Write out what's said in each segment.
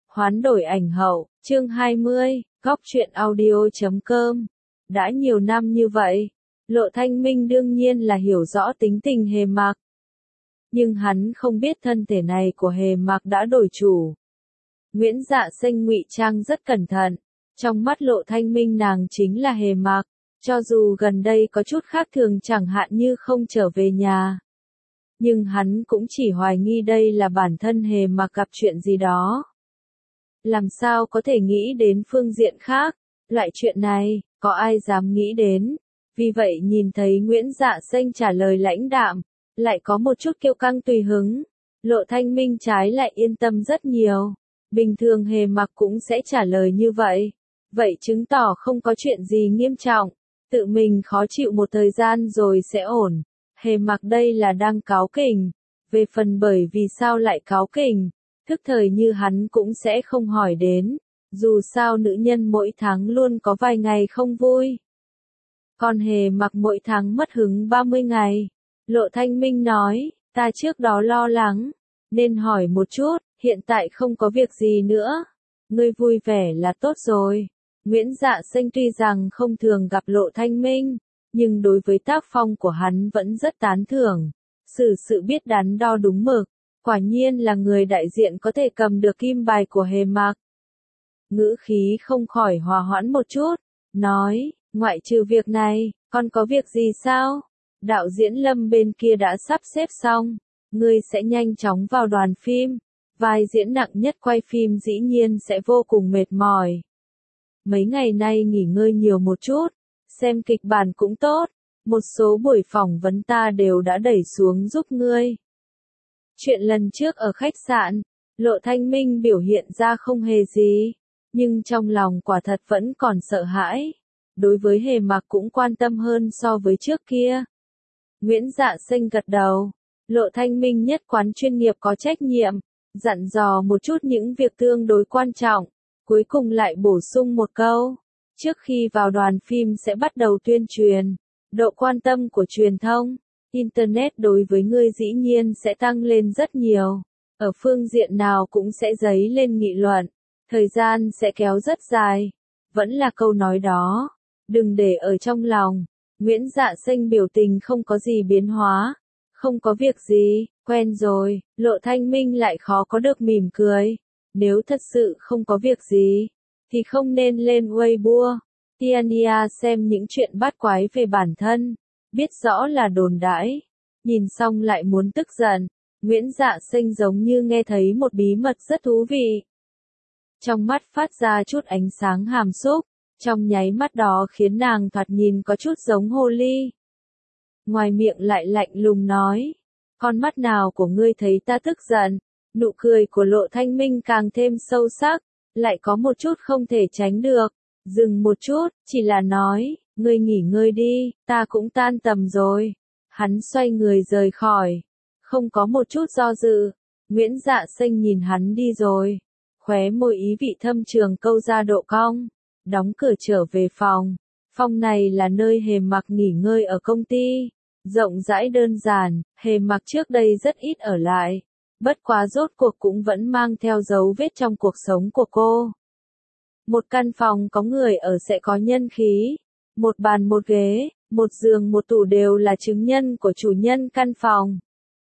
Hoán đổi ảnh hậu, chương 20, góc truyện audio.com. Đã nhiều năm như vậy, Lộ Thanh Minh đương nhiên là hiểu rõ tính tình Hề Mạc. Nhưng hắn không biết thân thể này của Hề Mạc đã đổi chủ. Nguyễn Dạ Xanh ngụy trang rất cẩn thận, trong mắt Lộ Thanh Minh nàng chính là Hề Mạc, cho dù gần đây có chút khác thường chẳng hạn như không trở về nhà. Nhưng hắn cũng chỉ hoài nghi đây là bản thân Hề Mạc gặp chuyện gì đó. Làm sao có thể nghĩ đến phương diện khác, loại chuyện này, có ai dám nghĩ đến. Vì vậy nhìn thấy Nguyễn Dạ Xanh trả lời lãnh đạm, lại có một chút kiêu căng tùy hứng. Lộ Thanh Minh trái lại yên tâm rất nhiều. Bình thường Hề Mạc cũng sẽ trả lời như vậy. Vậy chứng tỏ không có chuyện gì nghiêm trọng. Tự mình khó chịu một thời gian rồi sẽ ổn. Hề Mạc đây là đang cáu kỉnh. Về phần bởi vì sao lại cáu kỉnh, thức thời như hắn cũng sẽ không hỏi đến. Dù sao nữ nhân mỗi tháng luôn có vài ngày không vui. Còn Hề Mạc mỗi tháng mất hứng 30 ngày. Lộ Thanh Minh nói, ta trước đó lo lắng, nên hỏi một chút, hiện tại không có việc gì nữa. Ngươi vui vẻ là tốt rồi. Nguyễn Dạ Xanh tuy rằng không thường gặp Lộ Thanh Minh, nhưng đối với tác phong của hắn vẫn rất tán thưởng. Xử sự biết đắn đo đúng mực, quả nhiên là người đại diện có thể cầm được kim bài của Hề Mạc. Ngữ khí không khỏi hòa hoãn một chút, nói, ngoại trừ việc này, còn có việc gì sao? Đạo diễn Lâm bên kia đã sắp xếp xong, ngươi sẽ nhanh chóng vào đoàn phim, vai diễn nặng nhất quay phim dĩ nhiên sẽ vô cùng mệt mỏi. Mấy ngày nay nghỉ ngơi nhiều một chút, xem kịch bản cũng tốt, một số buổi phỏng vấn ta đều đã đẩy xuống giúp ngươi. Chuyện lần trước ở khách sạn, Lộ Thanh Minh biểu hiện ra không hề gì, nhưng trong lòng quả thật vẫn còn sợ hãi. Đối với Hề Mạc cũng quan tâm hơn so với trước kia. Nguyễn Dạ Xanh gật đầu. Lộ Thanh Minh nhất quán chuyên nghiệp có trách nhiệm, dặn dò một chút những việc tương đối quan trọng, cuối cùng lại bổ sung một câu. Trước khi vào đoàn phim sẽ bắt đầu tuyên truyền, độ quan tâm của truyền thông, Internet đối với ngươi dĩ nhiên sẽ tăng lên rất nhiều. Ở phương diện nào cũng sẽ dấy lên nghị luận, thời gian sẽ kéo rất dài. Vẫn là câu nói đó, đừng để ở trong lòng. Nguyễn Dạ Xanh biểu tình không có gì biến hóa. Không có việc gì, quen rồi. Lộ Thanh Minh lại khó có được mỉm cười. Nếu thật sự không có việc gì, thì không nên lên Weibo, Tiania xem những chuyện bát quái về bản thân. Biết rõ là đồn đãi. Nhìn xong lại muốn tức giận. Nguyễn Dạ Xanh giống như nghe thấy một bí mật rất thú vị. Trong mắt phát ra chút ánh sáng hàm xúc. Trong nháy mắt đó khiến nàng thoạt nhìn có chút giống hồ ly. Ngoài miệng lại lạnh lùng nói. Con mắt nào của ngươi thấy ta tức giận? Nụ cười của Lộ Thanh Minh càng thêm sâu sắc. Lại có một chút không thể tránh được. Dừng một chút, chỉ là nói. Ngươi nghỉ ngơi đi, ta cũng tan tầm rồi. Hắn xoay người rời khỏi. Không có một chút do dự. Nguyễn Dạ Xanh nhìn hắn đi rồi. Khóe môi ý vị thâm trường câu ra độ cong. Đóng cửa trở về phòng. Phòng này là nơi Hề Mạc nghỉ ngơi ở công ty. Rộng rãi đơn giản, Hề Mạc trước đây rất ít ở lại. Bất quá rốt cuộc cũng vẫn mang theo dấu vết trong cuộc sống của cô. Một căn phòng có người ở sẽ có nhân khí. Một bàn một ghế, một giường một tủ đều là chứng nhân của chủ nhân căn phòng.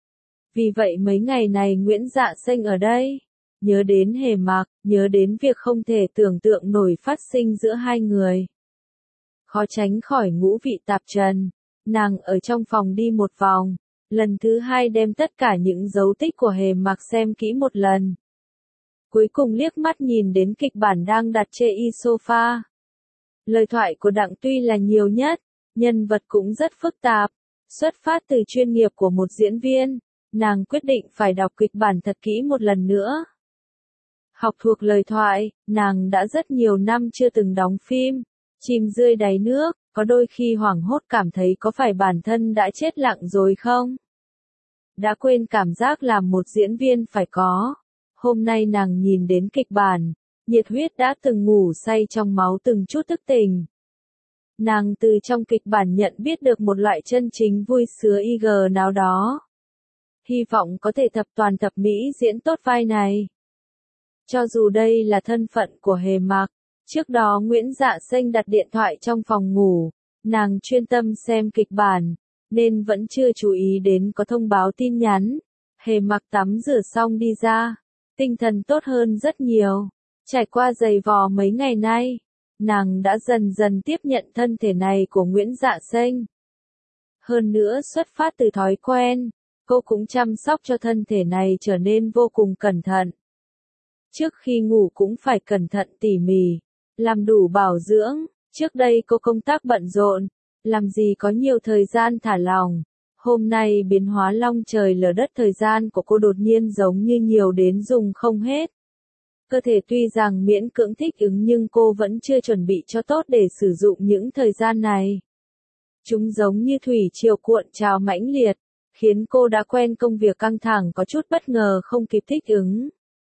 Vì vậy mấy ngày này Nguyễn Dạ Xanh ở đây. Nhớ đến Hề Mạc, nhớ đến việc không thể tưởng tượng nổi phát sinh giữa hai người. Khó tránh khỏi ngũ vị tạp trần. Nàng ở trong phòng đi một vòng. Lần thứ hai đem tất cả những dấu tích của Hề Mạc xem kỹ một lần. Cuối cùng liếc mắt nhìn đến kịch bản đang đặt trên sofa. Lời thoại của Đặng tuy là nhiều nhất, nhân vật cũng rất phức tạp. Xuất phát từ chuyên nghiệp của một diễn viên, nàng quyết định phải đọc kịch bản thật kỹ một lần nữa. Học thuộc lời thoại, nàng đã rất nhiều năm chưa từng đóng phim. Chìm dưới đáy nước, có đôi khi hoảng hốt cảm thấy có phải bản thân đã chết lặng rồi không? Đã quên cảm giác làm một diễn viên phải có. Hôm nay nàng nhìn đến kịch bản, nhiệt huyết đã từng ngủ say trong máu từng chút thức tỉnh. Nàng từ trong kịch bản nhận biết được một loại chân chính vui sướng nào đó. Hy vọng có thể thập toàn thập mỹ diễn tốt vai này. Cho dù đây là thân phận của Hề Mạc, trước đó Nguyễn Dạ Xanh đặt điện thoại trong phòng ngủ, nàng chuyên tâm xem kịch bản, nên vẫn chưa chú ý đến có thông báo tin nhắn. Hề Mạc tắm rửa xong đi ra, tinh thần tốt hơn rất nhiều. Trải qua giày vò mấy ngày nay, nàng đã dần dần tiếp nhận thân thể này của Nguyễn Dạ Xanh. Hơn nữa xuất phát từ thói quen, cô cũng chăm sóc cho thân thể này trở nên vô cùng cẩn thận. Trước khi ngủ cũng phải cẩn thận tỉ mỉ, làm đủ bảo dưỡng. Trước đây cô công tác bận rộn, làm gì có nhiều thời gian thả lỏng. Hôm nay biến hóa long trời lở đất, thời gian của cô đột nhiên giống như nhiều đến dùng không hết. Cơ thể tuy rằng miễn cưỡng thích ứng nhưng cô vẫn chưa chuẩn bị cho tốt để sử dụng những thời gian này. Chúng giống như thủy triều cuộn trào mãnh liệt, khiến cô đã quen công việc căng thẳng có chút bất ngờ không kịp thích ứng.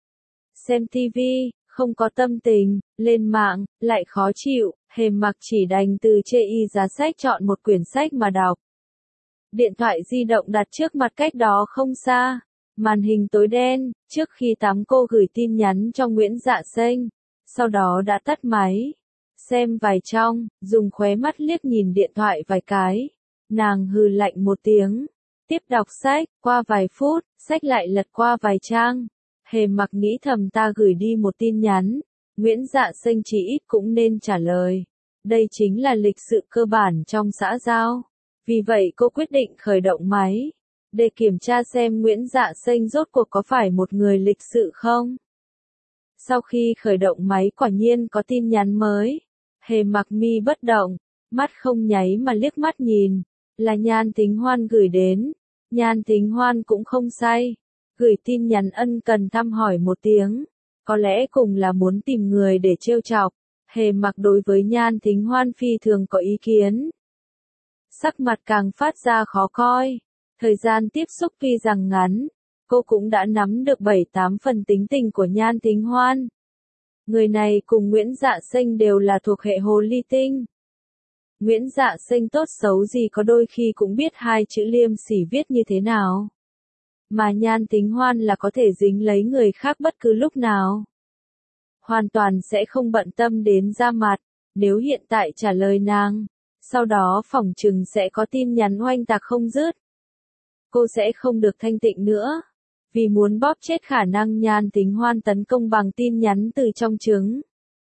Xem TV, không có tâm tình, lên mạng, lại khó chịu, Hề Mạc chỉ đành từ chê y giá sách chọn một quyển sách mà đọc. Điện thoại di động đặt trước mặt cách đó không xa, màn hình tối đen, trước khi tắm cô gửi tin nhắn cho Nguyễn Dạ Xanh, sau đó đã tắt máy. Xem vài trong, dùng khóe mắt liếc nhìn điện thoại vài cái, nàng hừ lạnh một tiếng, tiếp đọc sách, qua vài phút, sách lại lật qua vài trang. Hề Mạc nghĩ thầm ta gửi đi một tin nhắn, Nguyễn Dạ Xanh chỉ ít cũng nên trả lời. Đây chính là lịch sự cơ bản trong xã giao. Vì vậy cô quyết định khởi động máy, để kiểm tra xem Nguyễn Dạ Xanh rốt cuộc có phải một người lịch sự không. Sau khi khởi động máy quả nhiên có tin nhắn mới. Hề Mạc mi bất động, mắt không nháy mà liếc mắt nhìn, là Nhan Thính Hoan gửi đến. Nhan Thính Hoan cũng không sai, gửi tin nhắn ân cần thăm hỏi một tiếng, có lẽ cùng là muốn tìm người để trêu chọc. Hề Mạc đối với Nhan Thính Hoan phi thường có ý kiến. Sắc mặt càng phát ra khó coi, thời gian tiếp xúc tuy rằng ngắn, cô cũng đã nắm được 7-8 phần tính tình của Nhan Thính Hoan. Người này cùng Nguyễn Dạ Xanh đều là thuộc hệ hồ ly tinh. Nguyễn Dạ Xanh tốt xấu gì có đôi khi cũng biết hai chữ liêm sỉ viết như thế nào. Mà Nhan Thính Hoan là có thể dính lấy người khác bất cứ lúc nào. Hoàn toàn sẽ không bận tâm đến ra mặt, nếu hiện tại trả lời nàng, sau đó phỏng chừng sẽ có tin nhắn oanh tạc không dứt. Cô sẽ không được thanh tịnh nữa. Vì muốn bóp chết khả năng Nhan Thính Hoan tấn công bằng tin nhắn từ trong trứng,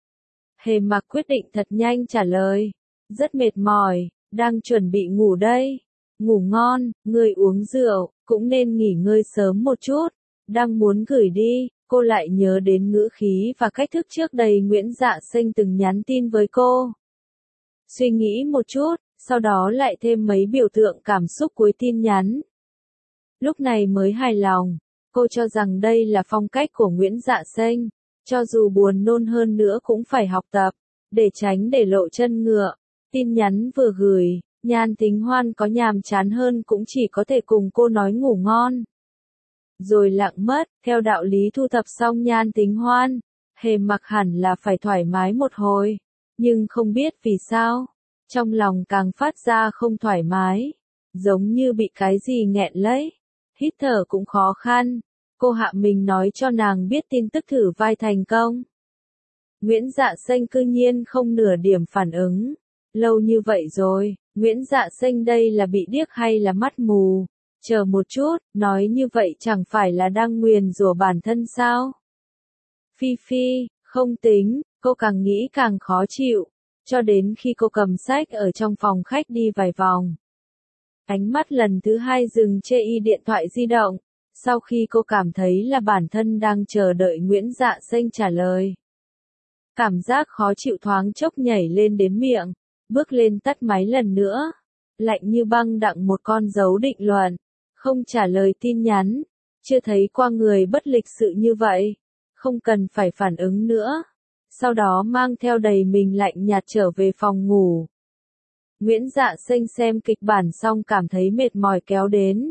Hề Mạc quyết định thật nhanh trả lời. Rất mệt mỏi, đang chuẩn bị ngủ đây. Ngủ ngon, người uống rượu, cũng nên nghỉ ngơi sớm một chút. Đang muốn gửi đi, cô lại nhớ đến ngữ khí và cách thức trước đây Nguyễn Dạ Xanh từng nhắn tin với cô. Suy nghĩ một chút, sau đó lại thêm mấy biểu tượng cảm xúc cuối tin nhắn. Lúc này mới hài lòng. Cô cho rằng đây là phong cách của Nguyễn Dạ Xanh, cho dù buồn nôn hơn nữa cũng phải học tập, để tránh để lộ chân ngựa. Tin nhắn vừa gửi, Nhan Thính Hoan có nhàm chán hơn cũng chỉ có thể cùng cô nói ngủ ngon. Rồi lặng mất, theo đạo lý thu thập xong Nhan Thính Hoan, Hề Mạc hẳn là phải thoải mái một hồi, nhưng không biết vì sao, trong lòng càng phát ra không thoải mái, giống như bị cái gì nghẹn lấy. Hít thở cũng khó khăn, cô hạ mình nói cho nàng biết tin tức thử vai thành công. Nguyễn Dạ Xanh cư nhiên không nửa điểm phản ứng. Lâu như vậy rồi, Nguyễn Dạ Xanh đây là bị điếc hay là mắt mù? Chờ một chút, nói như vậy chẳng phải là đang nguyền rủa bản thân sao? Phi Phi, không tính, cô càng nghĩ càng khó chịu, cho đến khi cô cầm sách ở trong phòng khách đi vài vòng. Ánh mắt lần thứ hai dừng chê y điện thoại di động, sau khi cô cảm thấy là bản thân đang chờ đợi Nguyễn Dạ Xanh trả lời. Cảm giác khó chịu thoáng chốc nhảy lên đến miệng, bước lên tắt máy lần nữa. Lạnh như băng đặng một con dấu định luận, không trả lời tin nhắn, chưa thấy qua người bất lịch sự như vậy, không cần phải phản ứng nữa. Sau đó mang theo đầy mình lạnh nhạt trở về phòng ngủ. Nguyễn Dạ Xanh xem kịch bản xong cảm thấy mệt mỏi kéo đến.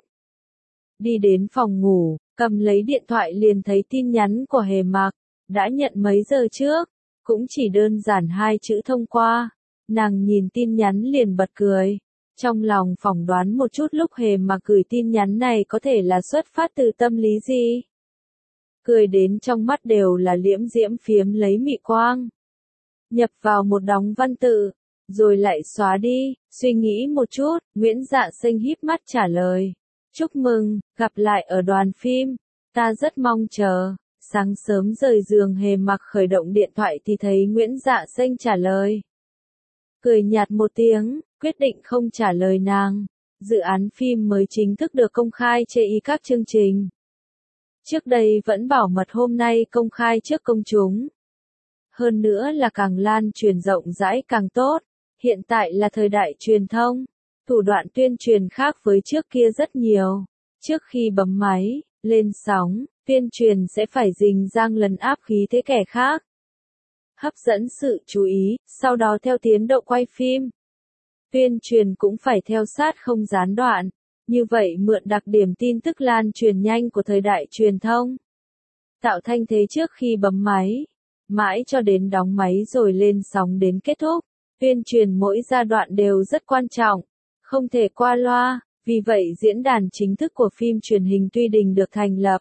Đi đến phòng ngủ, cầm lấy điện thoại liền thấy tin nhắn của Hề Mạc, đã nhận mấy giờ trước, cũng chỉ đơn giản 2 chữ thông qua. Nàng nhìn tin nhắn liền bật cười, trong lòng phỏng đoán một chút lúc Hề Mạc gửi tin nhắn này có thể là xuất phát từ tâm lý gì. cười đến trong mắt đều là liễm diễm phiếm lấy mị quang. Nhập vào một đống văn tự, rồi lại xóa đi, suy nghĩ một chút, Nguyễn Dạ Xanh híp mắt trả lời. Chúc mừng, gặp lại ở đoàn phim, ta rất mong chờ. Sáng sớm rời giường Hề Mặc khởi động điện thoại thì thấy Nguyễn Dạ Xanh trả lời. Cười nhạt một tiếng, quyết định không trả lời nàng. Dự án phim mới chính thức được công khai trên các chương trình. Trước đây vẫn bảo mật, hôm nay công khai trước công chúng. Hơn nữa là càng lan truyền rộng rãi càng tốt. Hiện tại là thời đại truyền thông, thủ đoạn tuyên truyền khác với trước kia rất nhiều. Trước khi bấm máy, lên sóng, tuyên truyền sẽ phải rình rang lấn áp khí thế kẻ khác. Hấp dẫn sự chú ý, sau đó theo tiến độ quay phim. Tuyên truyền cũng phải theo sát không gián đoạn. Như vậy mượn đặc điểm tin tức lan truyền nhanh của thời đại truyền thông. Tạo thanh thế trước khi bấm máy, mãi cho đến đóng máy rồi lên sóng đến kết thúc. Tuyên truyền mỗi giai đoạn đều rất quan trọng, không thể qua loa, vì vậy diễn đàn chính thức của phim truyền hình Tuy Đình được thành lập.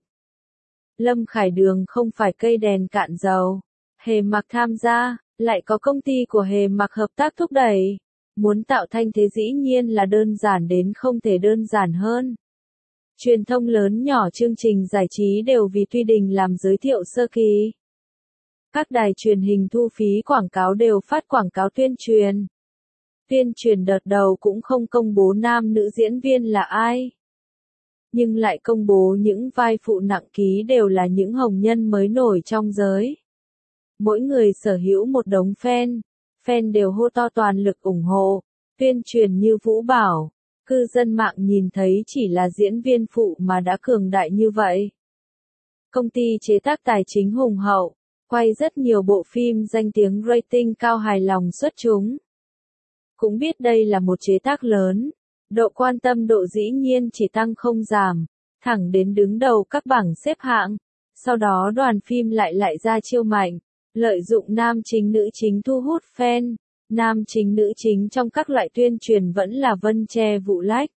Lâm Khải Đường không phải cây đèn cạn dầu. Hề Mặc tham gia, lại có công ty của Hề Mặc hợp tác thúc đẩy. Muốn tạo thanh thế dĩ nhiên là đơn giản đến không thể đơn giản hơn. Truyền thông lớn nhỏ chương trình giải trí đều vì Tuy Đình làm giới thiệu sơ kỳ. Các đài truyền hình thu phí quảng cáo đều phát quảng cáo tuyên truyền. Tuyên truyền đợt đầu cũng không công bố nam nữ diễn viên là ai. Nhưng lại công bố những vai phụ nặng ký đều là những hồng nhân mới nổi trong giới. Mỗi người sở hữu một đống fan, fan đều hô to toàn lực ủng hộ, tuyên truyền như Vũ Bảo. Cư dân mạng nhìn thấy chỉ là diễn viên phụ mà đã cường đại như vậy. Công ty chế tác tài chính hùng hậu, quay rất nhiều bộ phim danh tiếng rating cao hài lòng xuất chúng. Cũng biết đây là một chế tác lớn, độ quan tâm độ dĩ nhiên chỉ tăng không giảm, thẳng đến đứng đầu các bảng xếp hạng. Sau đó đoàn phim lại ra chiêu mạnh, lợi dụng nam chính nữ chính thu hút fan. Nam chính nữ chính trong các loại tuyên truyền vẫn là Vân Tre Vũ Lách.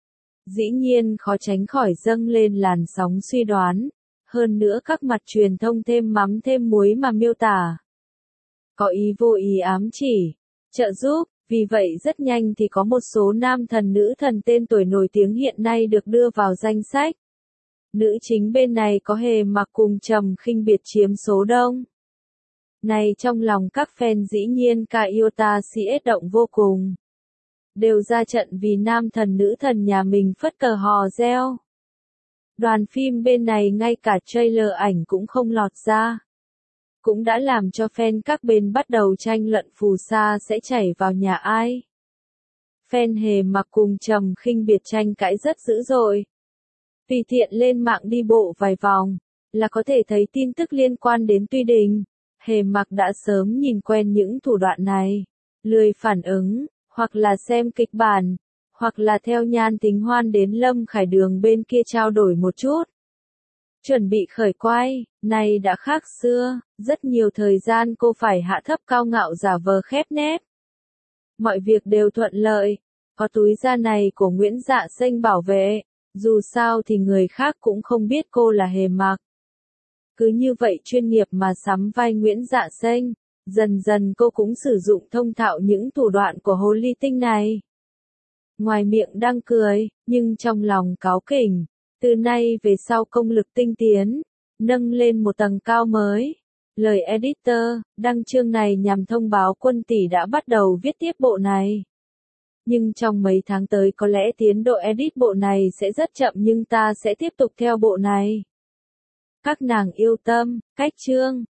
Dĩ nhiên khó tránh khỏi dâng lên làn sóng suy đoán. Hơn nữa các mặt truyền thông thêm mắm thêm muối mà miêu tả. Có ý vô ý ám chỉ, trợ giúp, vì vậy rất nhanh thì có một số nam thần nữ thần tên tuổi nổi tiếng hiện nay được đưa vào danh sách. Nữ chính bên này có Hề Mặc cùng Trầm Khinh Biệt chiếm số đông. Này trong lòng các fan dĩ nhiên cả Iota CS động vô cùng. Đều ra trận vì nam thần nữ thần nhà mình phất cờ hò reo. Đoàn phim bên này ngay cả trailer ảnh cũng không lọt ra. Cũng đã làm cho fan các bên bắt đầu tranh luận phù sa sẽ chảy vào nhà ai. Fan Hề Mặc cùng Trầm Khinh Biệt tranh cãi rất dữ dội. Tùy tiện lên mạng đi bộ vài vòng, là có thể thấy tin tức liên quan đến Tuy Đình. Hề Mặc đã sớm nhìn quen những thủ đoạn này. Lười phản ứng, hoặc là xem kịch bản, hoặc là theo Nhan Tính Hoan đến Lâm Khải Đường bên kia trao đổi một chút. Chuẩn bị khởi quay, này đã khác xưa, rất nhiều thời gian cô phải hạ thấp cao ngạo giả vờ khép nép. Mọi việc đều thuận lợi, có túi da này của Nguyễn Dạ Xanh bảo vệ, dù sao thì người khác cũng không biết cô là Hề Mặc. Cứ như vậy chuyên nghiệp mà sắm vai Nguyễn Dạ Xanh, dần dần cô cũng sử dụng thông thạo những thủ đoạn của hồ ly tinh này. Ngoài miệng đang cười, nhưng trong lòng cáu kỉnh, từ nay về sau công lực tinh tiến, nâng lên một tầng cao mới. Lời editor, đăng chương này nhằm thông báo Quân Tỷ đã bắt đầu viết tiếp bộ này. Nhưng trong mấy tháng tới có lẽ tiến độ edit bộ này sẽ rất chậm nhưng ta sẽ tiếp tục theo bộ này. Các nàng yêu tâm, cách chương.